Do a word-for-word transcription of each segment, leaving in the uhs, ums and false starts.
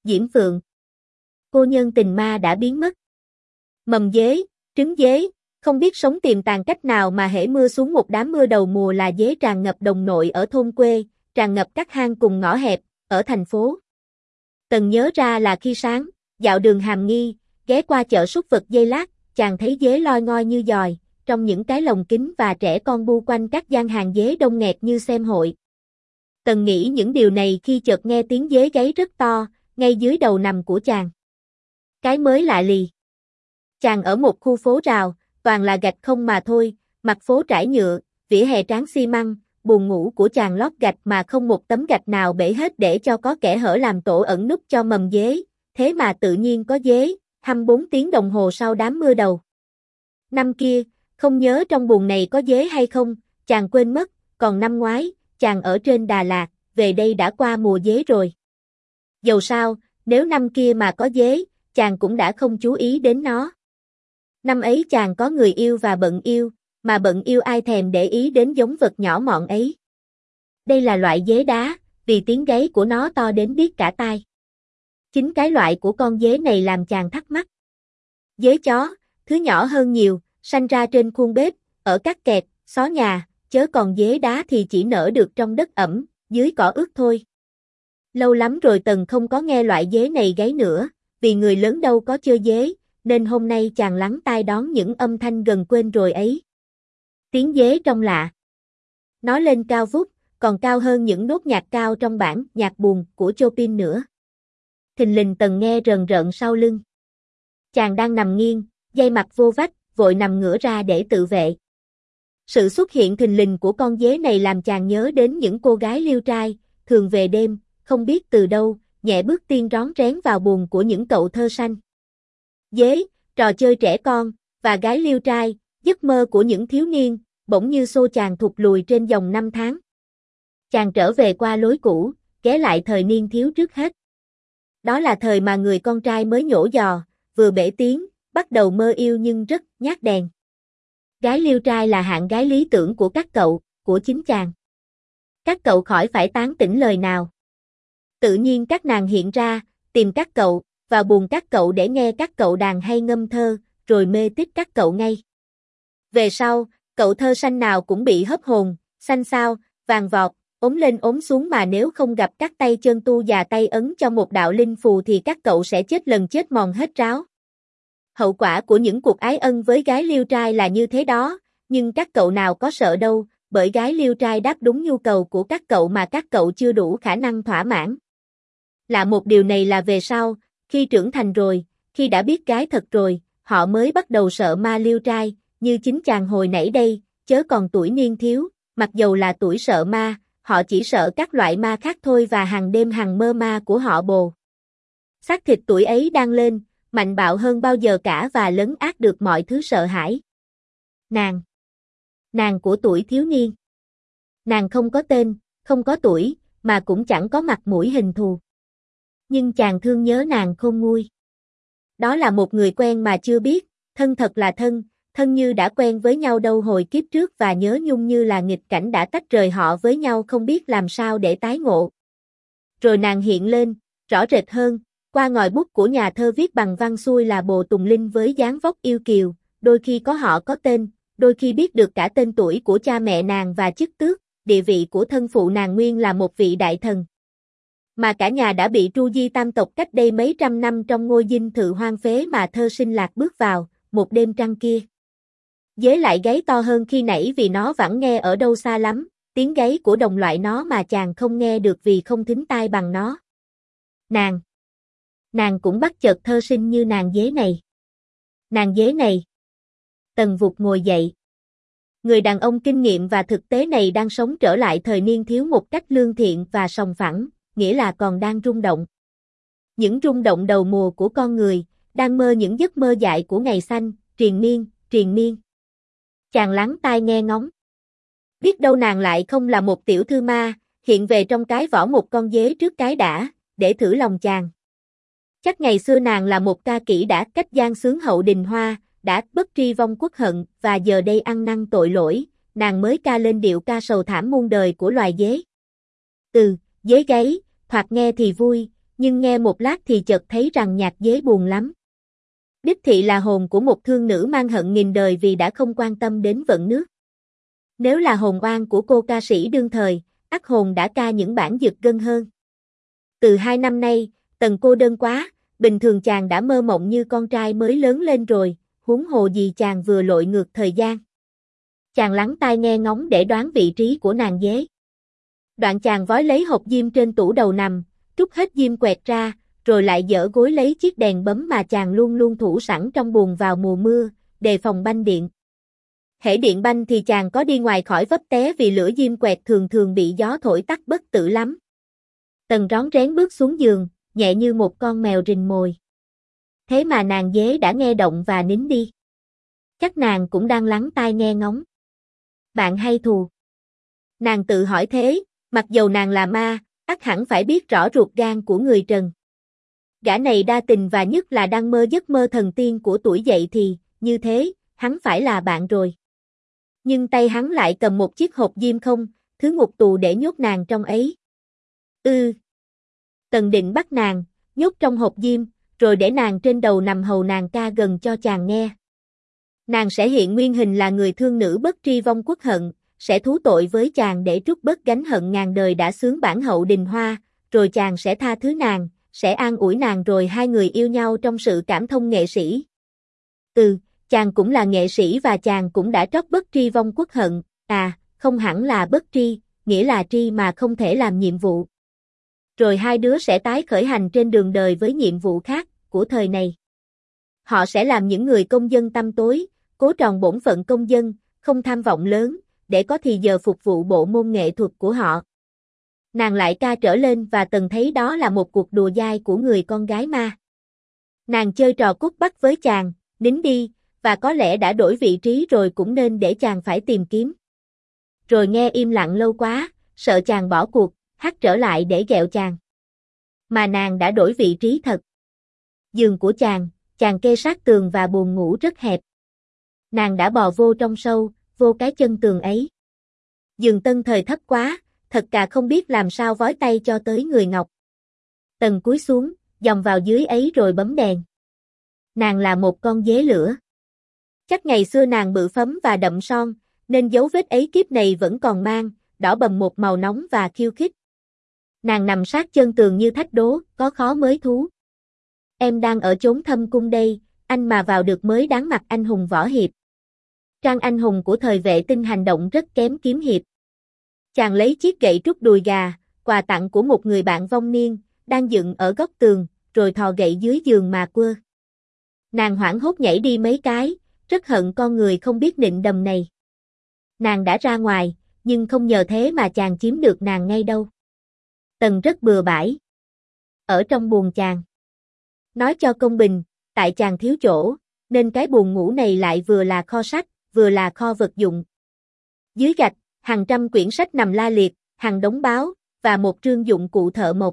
Diễm Phượng. Cô nhân tình ma đã biến mất. Mầm dế, trứng dế, không biết sống tìm tàn cách nào mà hễ mưa xuống một đám mưa đầu mùa là dế tràn ngập đồng nội ở thôn quê, tràn ngập các hang cùng ngõ hẹp, ở thành phố. Tần nhớ ra là khi sáng, dạo đường Hàm Nghi, ghé qua chợ súc vật giây lát, chàng thấy dế loi ngoi như dòi, trong những cái lồng kính và trẻ con bu quanh các gian hàng dế đông nghẹt như xem hội. Tần nghĩ những điều này khi chợt nghe tiếng dế gáy rất to, ngay dưới đầu nằm của chàng. Cái mới lạ lì. Chàng ở một khu phố rào, toàn là gạch không mà thôi, mặt phố trải nhựa, vỉa hè tráng xi măng, buồng ngủ của chàng lót gạch mà không một tấm gạch nào bể hết để cho có kẻ hở làm tổ ẩn núp cho mầm dế, thế mà tự nhiên có dế, hai mươi bốn tiếng đồng hồ sau đám mưa đầu. Năm kia, không nhớ trong buồng này có dế hay không, chàng quên mất, còn năm ngoái, chàng ở trên Đà Lạt, về đây đã qua mùa dế rồi. Dầu sao, nếu năm kia mà có dế, chàng cũng đã không chú ý đến nó. Năm ấy chàng có người yêu và bận yêu, mà bận yêu ai thèm để ý đến giống vật nhỏ mọn ấy. Đây là loại dế đá, vì tiếng gáy của nó to đến điếc cả tai. Chính cái loại của con dế này làm chàng thắc mắc. Dế chó, thứ nhỏ hơn nhiều, sanh ra trên khuôn bếp, ở các kẹt, xó nhà, chớ còn dế đá thì chỉ nở được trong đất ẩm, dưới cỏ ướt thôi. Lâu lắm rồi Tần không có nghe loại dế này gáy nữa, vì người lớn đâu có chơi dế, nên hôm nay chàng lắng tai đón những âm thanh gần quên rồi ấy. Tiếng dế trong lạ. Nó lên cao vút, còn cao hơn những nốt nhạc cao trong bản nhạc buồn của Chopin nữa. Thình lình Tần nghe rần rợn sau lưng. Chàng đang nằm nghiêng, dây mặt vô vách, vội nằm ngửa ra để tự vệ. Sự xuất hiện thình lình của con dế này làm chàng nhớ đến những cô gái liêu trai, thường về đêm, không biết từ đâu, nhẹ bước tiên rón rén vào buồng của những cậu thơ sanh. Dế, trò chơi trẻ con, và gái liêu trai, giấc mơ của những thiếu niên, bỗng như xô chàng thụt lùi trên dòng năm tháng. Chàng trở về qua lối cũ, ghé lại thời niên thiếu trước hết. Đó là thời mà người con trai mới nhổ giò, vừa bể tiếng, bắt đầu mơ yêu nhưng rất nhát đèn. Gái liêu trai là hạng gái lý tưởng của các cậu, của chính chàng. Các cậu khỏi phải tán tỉnh lời nào. Tự nhiên các nàng hiện ra, tìm các cậu, vào buồng các cậu để nghe các cậu đàn hay ngâm thơ, rồi mê tít các cậu ngay. Về sau, cậu thơ sanh nào cũng bị hấp hồn, xanh xao, vàng vọt, ốm lên ốm xuống mà nếu không gặp các tay chân tu già tay ấn cho một đạo linh phù thì các cậu sẽ chết lần chết mòn hết ráo. Hậu quả của những cuộc ái ân với gái liêu trai là như thế đó, nhưng các cậu nào có sợ đâu, bởi gái liêu trai đáp đúng nhu cầu của các cậu mà các cậu chưa đủ khả năng thỏa mãn. Lạ một điều này là về sau, khi trưởng thành rồi, khi đã biết gái thật rồi, họ mới bắt đầu sợ ma liêu trai, như chính chàng hồi nãy đây, chớ còn tuổi niên thiếu, mặc dầu là tuổi sợ ma, họ chỉ sợ các loại ma khác thôi và hàng đêm hàng mơ ma của họ bồ. Xác thịt tuổi ấy đang lên, mạnh bạo hơn bao giờ cả và lấn át được mọi thứ sợ hãi. Nàng. Nàng của tuổi thiếu niên. Nàng không có tên, không có tuổi, mà cũng chẳng có mặt mũi hình thù. Nhưng chàng thương nhớ nàng khôn nguôi. Đó là một người quen mà chưa biết, thân thật là thân, thân như đã quen với nhau đâu hồi kiếp trước và nhớ nhung như là nghịch cảnh đã tách rời họ với nhau không biết làm sao để tái ngộ. Rồi nàng hiện lên, rõ rệt hơn, qua ngòi bút của nhà thơ viết bằng văn xuôi là Bồ Tùng Linh với dáng vóc yêu kiều, đôi khi có họ có tên, đôi khi biết được cả tên tuổi của cha mẹ nàng và chức tước, địa vị của thân phụ nàng nguyên là một vị đại thần. Mà cả nhà đã bị tru di tam tộc cách đây mấy trăm năm trong ngôi dinh thự hoang phế mà thơ sinh lạc bước vào, một đêm trăng kia. Dế lại gáy to hơn khi nãy vì nó vẫn nghe ở đâu xa lắm, tiếng gáy của đồng loại nó mà chàng không nghe được vì không thính tai bằng nó. Nàng. Nàng cũng bắt chợt thơ sinh như nàng dế này. Nàng dế này. Tần vụt ngồi dậy. Người đàn ông kinh nghiệm và thực tế này đang sống trở lại thời niên thiếu một cách lương thiện và sòng phẳng, nghĩa là còn đang rung động. Những rung động đầu mùa của con người, đang mơ những giấc mơ dại của ngày xanh, triền miên, triền miên. Chàng lắng tai nghe ngóng. Biết đâu nàng lại không là một tiểu thư ma, hiện về trong cái vỏ một con dế trước cái đã, để thử lòng chàng. Chắc ngày xưa nàng là một ca kỹ đã cách gian xướng hậu đình hoa, đã bất tri vong quốc hận và giờ đây ăn năn tội lỗi, nàng mới ca lên điệu ca sầu thảm muôn đời của loài dế. Ừ, dế gáy, thoạt nghe thì vui, nhưng nghe một lát thì chợt thấy rằng nhạc dế buồn lắm. Đích thị là hồn của một thương nữ mang hận nghìn đời vì đã không quan tâm đến vận nước. Nếu là hồn oan của cô ca sĩ đương thời, ắt hồn đã ca những bản giật gân hơn. Từ hai năm nay, Tần cô đơn quá, bình thường chàng đã mơ mộng như con trai mới lớn lên rồi, huống hồ gì chàng vừa lội ngược thời gian. Chàng lắng tai nghe ngóng để đoán vị trí của nàng dế. Đoạn chàng vói lấy hộp diêm trên tủ đầu nằm, trút hết diêm quẹt ra, rồi lại dở gối lấy chiếc đèn bấm mà chàng luôn luôn thủ sẵn trong buồng vào mùa mưa, đề phòng banh điện. Hễ điện banh thì chàng có đi ngoài khỏi vấp té vì lửa diêm quẹt thường thường bị gió thổi tắt bất tử lắm. Tần rón rén bước xuống giường, nhẹ như một con mèo rình mồi. Thế mà nàng dế đã nghe động và nín đi. Chắc nàng cũng đang lắng tai nghe ngóng. Bạn hay thù? Nàng tự hỏi thế, mặc dầu nàng là ma, ắt hẳn phải biết rõ ruột gan của người trần. Gã này đa tình và nhất là đang mơ giấc mơ thần tiên của tuổi dậy thì, như thế, hắn phải là bạn rồi. Nhưng tay hắn lại cầm một chiếc hộp diêm không, thứ ngục tù để nhốt nàng trong ấy. Ư. Ừ. Tần định bắt nàng, nhốt trong hộp diêm, rồi để nàng trên đầu nằm hầu nàng ca gần cho chàng nghe. Nàng sẽ hiện nguyên hình là người thương nữ bất tri vong quốc hận, sẽ thú tội với chàng để trút bớt gánh hận ngàn đời đã xướng bản hậu đình hoa, rồi chàng sẽ tha thứ nàng, sẽ an ủi nàng rồi hai người yêu nhau trong sự cảm thông nghệ sĩ. Ừ, chàng cũng là nghệ sĩ và chàng cũng đã trót bất tri vong quốc hận, à, không hẳn là bất tri, nghĩa là tri mà không thể làm nhiệm vụ. Rồi hai đứa sẽ tái khởi hành trên đường đời với nhiệm vụ khác, của thời này. Họ sẽ làm những người công dân tăm tối, cố tròn bổn phận công dân, không tham vọng lớn, để có thì giờ phục vụ bộ môn nghệ thuật của họ. Nàng lại ca trở lên và Tần thấy đó là một cuộc đùa dai của người con gái ma. Nàng chơi trò cút bắt với chàng, nín đi, và có lẽ đã đổi vị trí rồi cũng nên để chàng phải tìm kiếm. Rồi nghe im lặng lâu quá, sợ chàng bỏ cuộc, hắt trở lại để ghẹo chàng. Mà nàng đã đổi vị trí thật. Giường của chàng, chàng kê sát tường và buồng ngủ rất hẹp. Nàng đã bò vô trong sâu, vô cái chân tường ấy. Giường tân thời thấp quá, thật cả không biết làm sao vói tay cho tới người ngọc. Tần cúi xuống, dòng vào dưới ấy rồi bấm đèn. Nàng là một con dế lửa. Chắc ngày xưa nàng bự phấm và đậm son, nên dấu vết ấy kiếp này vẫn còn mang, đỏ bầm một màu nóng và khiêu khích. Nàng nằm sát chân tường như thách đố, có khó mới thú. Em đang ở chốn thâm cung đây, anh mà vào được mới đáng mặt anh hùng võ hiệp. Trang anh hùng của thời vệ tinh hành động rất kém kiếm hiệp. Chàng lấy chiếc gậy trút đùi gà, quà tặng của một người bạn vong niên, đang dựng ở góc tường, rồi thò gậy dưới giường mà quơ. Nàng hoảng hốt nhảy đi mấy cái, rất hận con người không biết nịnh đầm này. Nàng đã ra ngoài, nhưng không nhờ thế mà chàng chiếm được nàng ngay đâu. Tần rất bừa bãi. Ở trong buồng chàng. Nói cho công bình, tại chàng thiếu chỗ, nên cái buồng ngủ này lại vừa là kho sách, vừa là kho vật dụng. Dưới gạch, hàng trăm quyển sách nằm la liệt, hàng đống báo, và một trương dụng cụ thợ mộc.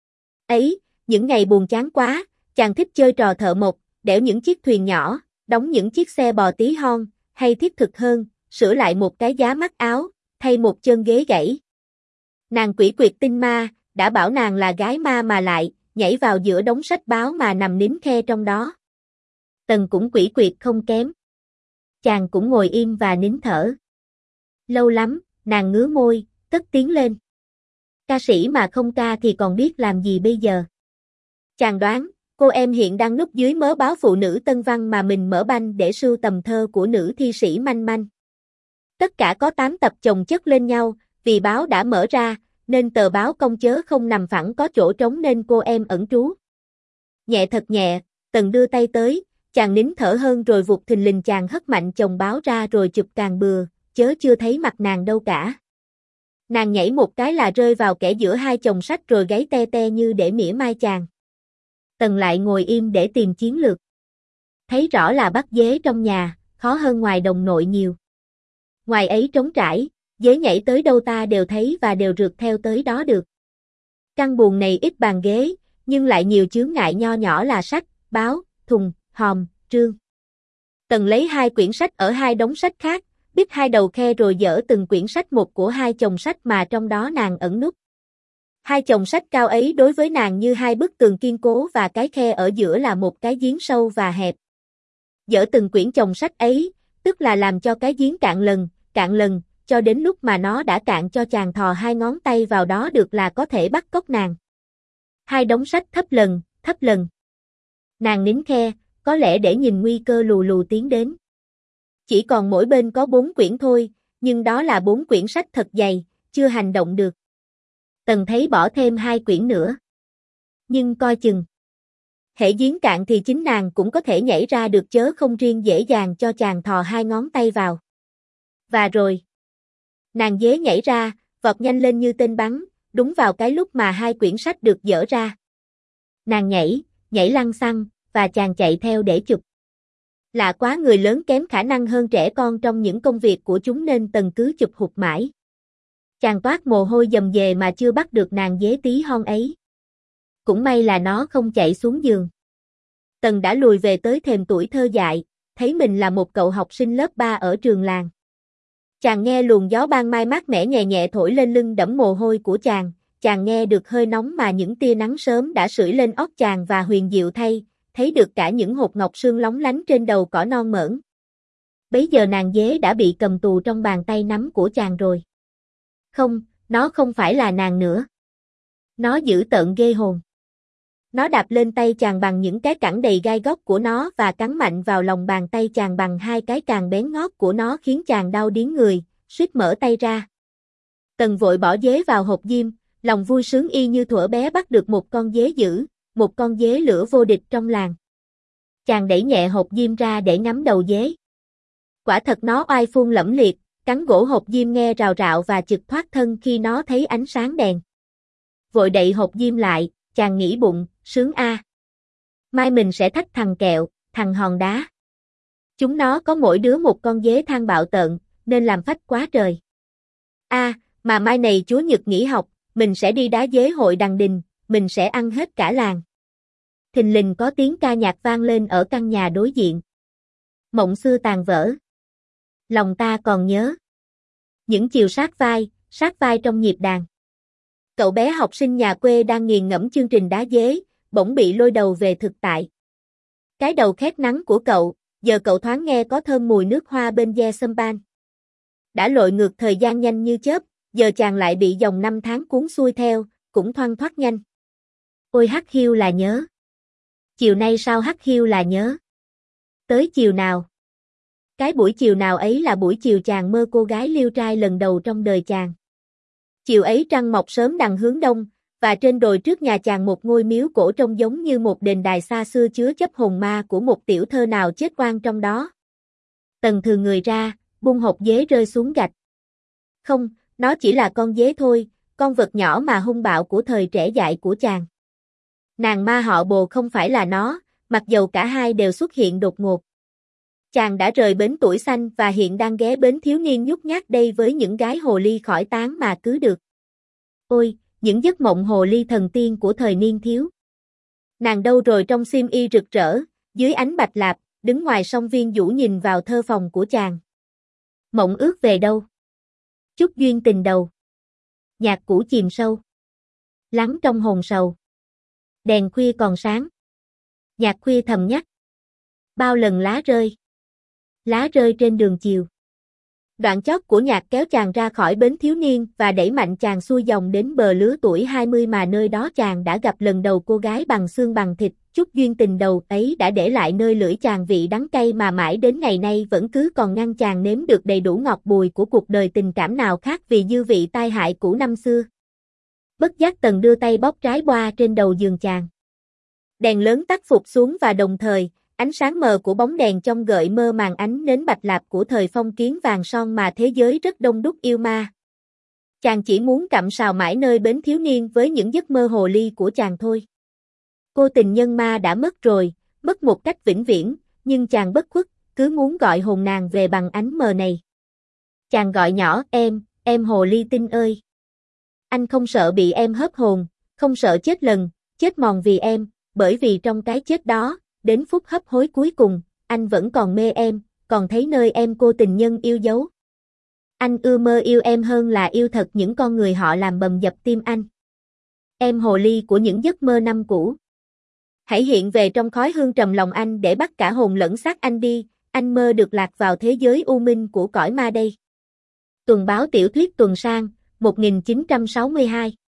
Ấy, những ngày buồn chán quá, chàng thích chơi trò thợ mộc, đẽo những chiếc thuyền nhỏ, đóng những chiếc xe bò tí hon, hay thiết thực hơn, sửa lại một cái giá mắc áo, thay một chân ghế gãy. Nàng quỷ quyệt tinh ma, đã bảo nàng là gái ma mà lại, nhảy vào giữa đống sách báo mà nằm nín khe trong đó. Tần cũng quỷ quyệt không kém. Chàng cũng ngồi im và nín thở. Lâu lắm, nàng ngứa môi, cất tiếng lên. Ca sĩ mà không ca thì còn biết làm gì bây giờ? Chàng đoán, cô em hiện đang núp dưới mớ báo phụ nữ Tân Văn mà mình mở banh để sưu tầm thơ của nữ thi sĩ Manh Manh. Tất cả có tám tập chồng chất lên nhau, vì báo đã mở ra, nên tờ báo công chớ không nằm phẳng có chỗ trống nên cô em ẩn trú. Nhẹ thật nhẹ, Tần đưa tay tới, chàng nín thở hơn rồi vụt thình lình chàng hất mạnh chồng báo ra rồi chụp càng bừa, chớ chưa thấy mặt nàng đâu cả. Nàng nhảy một cái là rơi vào kẽ giữa hai chồng sách rồi gáy te te như để mỉa mai chàng. Tần lại ngồi im để tìm chiến lược. Thấy rõ là bắt dế trong nhà, khó hơn ngoài đồng nội nhiều. Ngoài ấy trống trải, dế nhảy tới đâu ta đều thấy và đều rượt theo tới đó được. Căn buồng này ít bàn ghế, nhưng lại nhiều chướng ngại nho nhỏ là sách, báo, thùng, hòm, trương. Tần lấy hai quyển sách ở hai đống sách khác, bít hai đầu khe rồi dỡ từng quyển sách một của hai chồng sách mà trong đó nàng ẩn núp. Hai chồng sách cao ấy đối với nàng như hai bức tường kiên cố và cái khe ở giữa là một cái giếng sâu và hẹp. Dỡ từng quyển chồng sách ấy, tức là làm cho cái giếng cạn lần, cạn lần, cho đến lúc mà nó đã cạn cho chàng thò hai ngón tay vào đó được là có thể bắt cóc nàng. Hai đống sách thấp lần, thấp lần. Nàng nín khe, có lẽ để nhìn nguy cơ lù lù tiến đến. Chỉ còn mỗi bên có bốn quyển thôi, nhưng đó là bốn quyển sách thật dày, chưa hành động được. Tần thấy bỏ thêm hai quyển nữa. Nhưng coi chừng. Hễ giếng cạn thì chính nàng cũng có thể nhảy ra được chớ không riêng dễ dàng cho chàng thò hai ngón tay vào. Và rồi. Nàng dế nhảy ra, vọt nhanh lên như tên bắn, đúng vào cái lúc mà hai quyển sách được dỡ ra. Nàng nhảy, nhảy lăng xăng, và chàng chạy theo để chụp. Lạ quá, người lớn kém khả năng hơn trẻ con trong những công việc của chúng nên Tần cứ chụp hụt mãi. Chàng toát mồ hôi dầm dề mà chưa bắt được nàng dế tí hon ấy. Cũng may là nó không chạy xuống giường. Tần đã lùi về tới thềm tuổi thơ dại, thấy mình là một cậu học sinh lớp ba ở trường làng. Chàng nghe luồng gió ban mai mát mẻ nhẹ nhẹ thổi lên lưng đẫm mồ hôi của chàng, chàng nghe được hơi nóng mà những tia nắng sớm đã sưởi lên óc chàng và huyền diệu thay, thấy được cả những hột ngọc sương lóng lánh trên đầu cỏ non mởn. Bấy giờ nàng dế đã bị cầm tù trong bàn tay nắm của chàng rồi. Không, nó không phải là nàng nữa. Nó dữ tợn ghê hồn. Nó đạp lên tay chàng bằng những cái cẳng đầy gai góc của nó và cắn mạnh vào lòng bàn tay chàng bằng hai cái càng bén ngót của nó khiến chàng đau điếng người, suýt mở tay ra. Tần vội bỏ dế vào hộp diêm, lòng vui sướng y như thuở bé bắt được một con dế dữ, một con dế lửa vô địch trong làng. Chàng đẩy nhẹ hộp diêm ra để ngắm đầu dế. Quả thật nó oai phun lẫm liệt, cắn gỗ hộp diêm nghe rào rạo và chực thoát thân khi nó thấy ánh sáng đèn. Vội đậy hộp diêm lại, chàng nghĩ bụng, sướng a. Mai mình sẽ thách thằng kẹo, thằng hòn đá. Chúng nó có mỗi đứa một con dế than bạo tợn, nên làm phách quá trời. A, à, mà mai này chúa Nhật nghỉ học, mình sẽ đi đá dế hội đằng đình, mình sẽ ăn hết cả làng. Thình lình có tiếng ca nhạc vang lên ở căn nhà đối diện. Mộng xưa tàn vỡ. Lòng ta còn nhớ. Những chiều sát vai, sát vai trong nhịp đàn. Cậu bé học sinh nhà quê đang nghiền ngẫm chương trình đá dế, bỗng bị lôi đầu về thực tại. Cái đầu khét nắng của cậu, giờ cậu thoáng nghe có thơm mùi nước hoa bên ve sâm ban. Đã lội ngược thời gian nhanh như chớp, giờ chàng lại bị dòng năm tháng cuốn xuôi theo, cũng thoăn thoắt nhanh. Ôi hắc hiu là nhớ. Chiều nay sao hắc hiu là nhớ. Tới chiều nào? Cái buổi chiều nào ấy là buổi chiều chàng mơ cô gái liêu trai lần đầu trong đời chàng. Chiều ấy trăng mọc sớm đằng hướng đông, và trên đồi trước nhà chàng một ngôi miếu cổ trông giống như một đền đài xa xưa chứa chấp hồn ma của một tiểu thơ nào chết oan trong đó. Tần thừa người ra, buông hộp dế rơi xuống gạch. Không, nó chỉ là con dế thôi, con vật nhỏ mà hung bạo của thời trẻ dại của chàng. Nàng ma họ Bồ không phải là nó, mặc dầu cả hai đều xuất hiện đột ngột. Chàng đã rời bến tuổi xanh và hiện đang ghé bến thiếu niên nhút nhát đây với những gái hồ ly khỏi tán mà cứ được. Ôi, những giấc mộng hồ ly thần tiên của thời niên thiếu. Nàng đâu rồi trong xiêm y rực rỡ, dưới ánh bạch lạp, đứng ngoài sông Viên Vũ nhìn vào thơ phòng của chàng. Mộng ước về đâu? Chút duyên tình đầu. Nhạc cũ chìm sâu. Lắng trong hồn sầu. Đèn khuya còn sáng. Nhạc khuya thầm nhắc. Bao lần lá rơi. Lá rơi trên đường chiều. Đoạn chót của nhạc kéo chàng ra khỏi bến thiếu niên và đẩy mạnh chàng xuôi dòng đến bờ lứa tuổi hai mươi mà nơi đó chàng đã gặp lần đầu cô gái bằng xương bằng thịt, chút duyên tình đầu ấy đã để lại nơi lưỡi chàng vị đắng cay mà mãi đến ngày nay vẫn cứ còn ngăn chàng nếm được đầy đủ ngọt bùi của cuộc đời tình cảm nào khác vì dư vị tai hại cũ năm xưa. Bất giác Tần đưa tay bóp trái boa trên đầu giường chàng. Đèn lớn tắt phục xuống và đồng thời, ánh sáng mờ của bóng đèn trong gợi mơ màn ánh nến bạch lạp của thời phong kiến vàng son mà thế giới rất đông đúc yêu ma. Chàng chỉ muốn cặm sào mãi nơi bến thiếu niên với những giấc mơ hồ ly của chàng thôi. Cô tình nhân ma đã mất rồi, mất một cách vĩnh viễn, nhưng chàng bất khuất, cứ muốn gọi hồn nàng về bằng ánh mờ này. Chàng gọi nhỏ, em, em hồ ly tinh ơi. Anh không sợ bị em hớp hồn, không sợ chết lần, chết mòn vì em, bởi vì trong cái chết đó, đến phút hấp hối cuối cùng, anh vẫn còn mê em, còn thấy nơi em cô tình nhân yêu dấu. Anh ưa mơ yêu em hơn là yêu thật những con người họ làm bầm dập tim anh. em hồ ly của những giấc mơ năm cũ. Hãy hiện về trong khói hương trầm lòng anh để bắt cả hồn lẫn xác anh đi, anh mơ được lạc vào thế giới u minh của cõi ma đây. Tuần báo tiểu thuyết tuần sang, một nghìn chín trăm sáu mươi hai